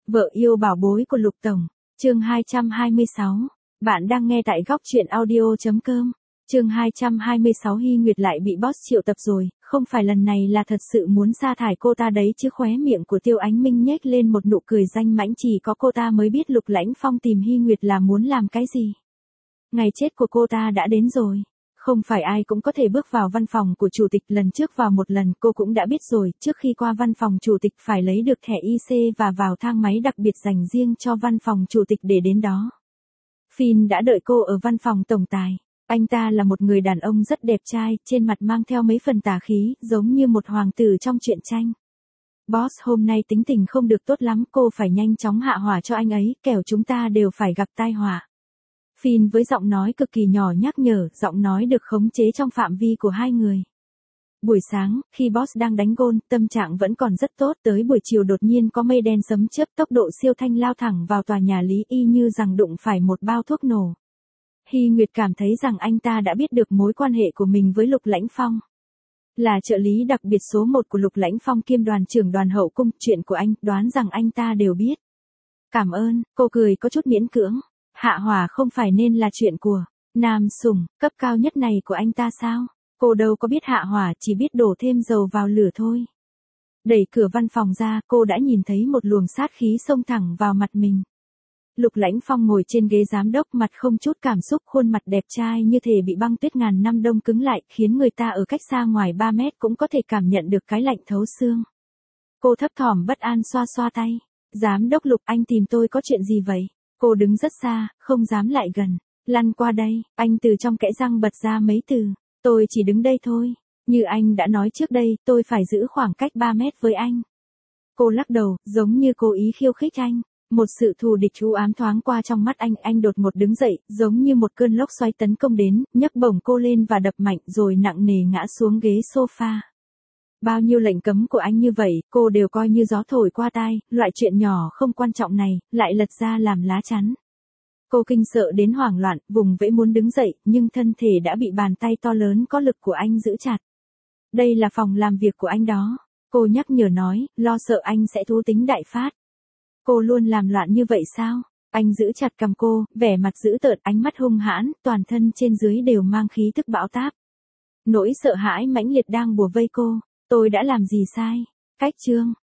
Vợ yêu bảo bối của Lục Tổng, chương 226. Bạn đang nghe tại góc truyện audio.com. Chương 226 Hy Nguyệt lại bị boss triệu tập rồi, không phải lần này là thật sự muốn sa thải cô ta đấy chứ. Khóe miệng của Tiêu Ánh Minh nhếch lên một nụ cười danh mãnh, chỉ có cô ta mới biết Lục Lãnh Phong tìm Hy Nguyệt là muốn làm cái gì. Ngày chết của cô ta đã đến rồi. Không phải ai cũng có thể bước vào văn phòng của chủ tịch, lần trước vào một lần cô cũng đã biết rồi, trước khi qua văn phòng chủ tịch phải lấy được thẻ IC và vào thang máy đặc biệt dành riêng cho văn phòng chủ tịch để đến đó. Finn đã đợi cô ở văn phòng tổng tài. Anh ta là một người đàn ông rất đẹp trai, trên mặt mang theo mấy phần tà khí, giống như một hoàng tử trong truyện tranh. Boss hôm nay tính tình không được tốt lắm, cô phải nhanh chóng hạ hỏa cho anh ấy, kẻo chúng ta đều phải gặp tai họa. Finn với giọng nói cực kỳ nhỏ nhắc nhở, giọng nói được khống chế trong phạm vi của hai người. Buổi sáng, khi boss đang đánh gôn, tâm trạng vẫn còn rất tốt, tới buổi chiều đột nhiên có mây đen sấm chớp tốc độ siêu thanh lao thẳng vào tòa nhà Lý y như rằng đụng phải một bao thuốc nổ. Hy Nguyệt cảm thấy rằng anh ta đã biết được mối quan hệ của mình với Lục Lãnh Phong. Là trợ lý đặc biệt số 1 của Lục Lãnh Phong kiêm đoàn trưởng đoàn hậu cung, chuyện của anh, đoán rằng anh ta đều biết. Cảm ơn, cô cười có chút miễn cưỡng. Hạ hỏa không phải nên là chuyện của nam sủng cấp cao nhất này của anh ta sao? Cô đâu có biết hạ hỏa, chỉ biết đổ thêm dầu vào lửa thôi. Đẩy cửa văn phòng ra, cô đã nhìn thấy một luồng sát khí xông thẳng vào mặt mình. Lục Lãnh Phong ngồi trên ghế giám đốc, mặt không chút cảm xúc, khuôn mặt đẹp trai như thể bị băng tuyết ngàn năm đông cứng lại, khiến người ta ở cách xa ngoài 3 mét cũng có thể cảm nhận được cái lạnh thấu xương. Cô thấp thỏm bất an xoa xoa tay. Giám đốc Lục, anh tìm tôi có chuyện gì vậy? Cô đứng rất xa, không dám lại gần. Lăn qua đây, anh từ trong kẽ răng bật ra mấy từ. Tôi chỉ đứng đây thôi. Như anh đã nói trước đây, tôi phải giữ khoảng cách 3 mét với anh. Cô lắc đầu, giống như cố ý khiêu khích anh. Một sự thù địch u ám thoáng qua trong mắt anh đột ngột đứng dậy, giống như một cơn lốc xoáy tấn công đến, nhấc bổng cô lên và đập mạnh rồi nặng nề ngã xuống ghế sofa. Bao nhiêu lệnh cấm của anh như vậy, cô đều coi như gió thổi qua tai, loại chuyện nhỏ không quan trọng này, lại lật ra làm lá chắn. Cô kinh sợ đến hoảng loạn, vùng vẫy muốn đứng dậy, nhưng thân thể đã bị bàn tay to lớn có lực của anh giữ chặt. Đây là phòng làm việc của anh đó. Cô nhắc nhở nói, lo sợ anh sẽ thú tính đại phát. Cô luôn làm loạn như vậy sao? Anh giữ chặt cằm cô, vẻ mặt dữ tợn, ánh mắt hung hãn, toàn thân trên dưới đều mang khí tức bão táp. Nỗi sợ hãi mãnh liệt đang bủa vây cô. Tôi đã làm gì sai? Cách chương,